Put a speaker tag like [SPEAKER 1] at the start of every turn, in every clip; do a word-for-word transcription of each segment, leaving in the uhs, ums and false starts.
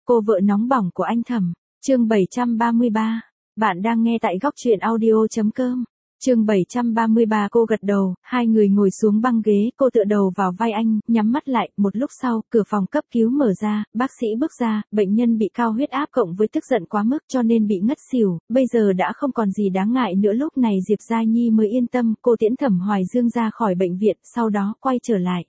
[SPEAKER 1] Cô vợ nóng bỏng của anh Thẩm, chương bảy trăm ba mươi ba. Bạn đang nghe tại góc truyện audio chấm com. Chương bảy trăm ba mươi ba. Cô gật đầu, hai người ngồi xuống băng ghế, cô tựa đầu vào vai anh, nhắm mắt lại, một lúc sau, cửa phòng cấp cứu mở ra, bác sĩ bước ra, bệnh nhân bị cao huyết áp cộng với tức giận quá mức cho nên bị ngất xỉu, bây giờ đã không còn gì đáng ngại nữa. Lúc này Diệp Gia Nhi mới yên tâm, cô tiễn Thẩm Hoài Dương ra khỏi bệnh viện, sau đó quay trở lại.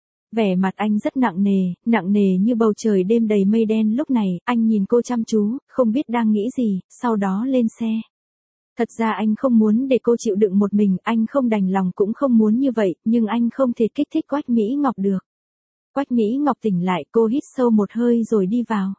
[SPEAKER 1] Vẻ mặt anh rất nặng nề, nặng nề như bầu trời đêm đầy mây đen. Lúc này, anh nhìn cô chăm chú, không biết đang nghĩ gì, sau đó lên xe. Thật ra anh không muốn để cô chịu đựng một mình, anh không đành lòng cũng không muốn như vậy, nhưng anh không thể kích thích Quách Mỹ Ngọc được. Quách Mỹ Ngọc tỉnh lại, cô hít sâu một hơi rồi đi vào.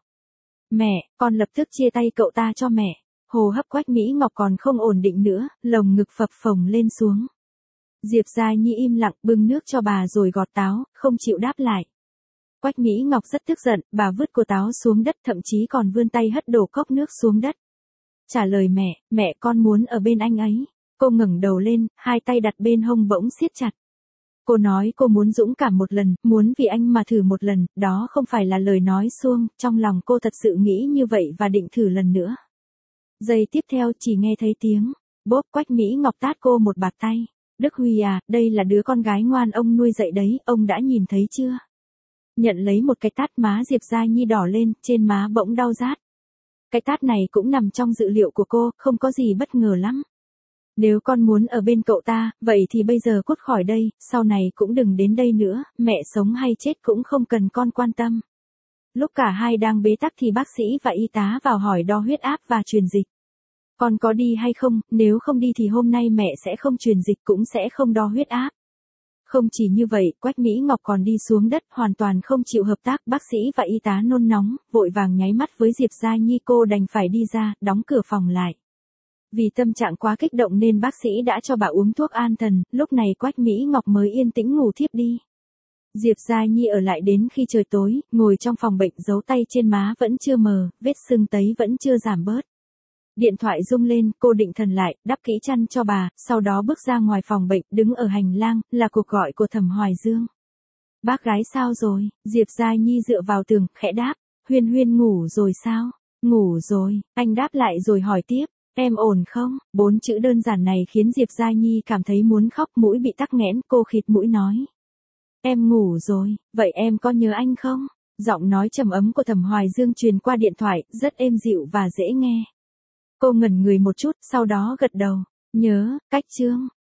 [SPEAKER 1] Mẹ, con lập tức chia tay cậu ta cho mẹ. Hô hấp Quách Mỹ Ngọc còn không ổn định nữa, lồng ngực phập phồng lên xuống. Diệp Gia Nhi im lặng bưng nước cho bà rồi gọt táo, không chịu đáp lại. Quách Mỹ Ngọc rất tức giận, bà vứt cô táo xuống đất, thậm chí còn vươn tay hất đổ cốc nước xuống đất. Trả lời mẹ, mẹ con muốn ở bên anh ấy. Cô ngẩng đầu lên, hai tay đặt bên hông bỗng siết chặt. Cô nói cô muốn dũng cảm một lần, muốn vì anh mà thử một lần, đó không phải là lời nói suông, trong lòng cô thật sự nghĩ như vậy và định thử lần nữa. Giây tiếp theo chỉ nghe thấy tiếng, bốp. Quách Mỹ Ngọc tát cô một bạt tay. Đức Huy à, đây là đứa con gái ngoan ông nuôi dạy đấy, ông đã nhìn thấy chưa? Nhận lấy một cái tát, má Diệp Gia Nhi đỏ lên, trên má bỗng đau rát. Cái tát này cũng nằm trong dự liệu của cô, không có gì bất ngờ lắm. Nếu con muốn ở bên cậu ta, vậy thì bây giờ cút khỏi đây, sau này cũng đừng đến đây nữa, mẹ sống hay chết cũng không cần con quan tâm. Lúc cả hai đang bế tắc thì bác sĩ và y tá vào hỏi đo huyết áp và truyền dịch. Con có đi hay không, nếu không đi thì hôm nay mẹ sẽ không truyền dịch cũng sẽ không đo huyết áp. Không chỉ như vậy, Quách Mỹ Ngọc còn đi xuống đất, hoàn toàn không chịu hợp tác. Bác sĩ và y tá nôn nóng, vội vàng nháy mắt với Diệp Gia Nhi, cô đành phải đi ra, đóng cửa phòng lại. Vì tâm trạng quá kích động nên bác sĩ đã cho bà uống thuốc an thần, lúc này Quách Mỹ Ngọc mới yên tĩnh ngủ thiếp đi. Diệp Gia Nhi ở lại đến khi trời tối, ngồi trong phòng bệnh, dấu tay trên má vẫn chưa mờ, vết sưng tấy vẫn chưa giảm bớt. Điện thoại rung lên, cô định thần lại, đắp kỹ chăn cho bà, sau đó bước ra ngoài phòng bệnh, đứng ở hành lang, là cuộc gọi của Thẩm Hoài Dương. Bác gái sao rồi? Diệp Gia Nhi dựa vào tường, khẽ đáp, Huyên Huyên ngủ rồi sao? Ngủ rồi, anh đáp lại rồi hỏi tiếp, em ổn không? Bốn chữ đơn giản này khiến Diệp Gia Nhi cảm thấy muốn khóc, mũi bị tắc nghẽn, cô khịt mũi nói. Em ngủ rồi, vậy em có nhớ anh không? Giọng nói trầm ấm của Thẩm Hoài Dương truyền qua điện thoại, rất êm dịu và dễ nghe. Cô ngẩn người một chút, sau đó gật đầu. Nhớ, cách chương.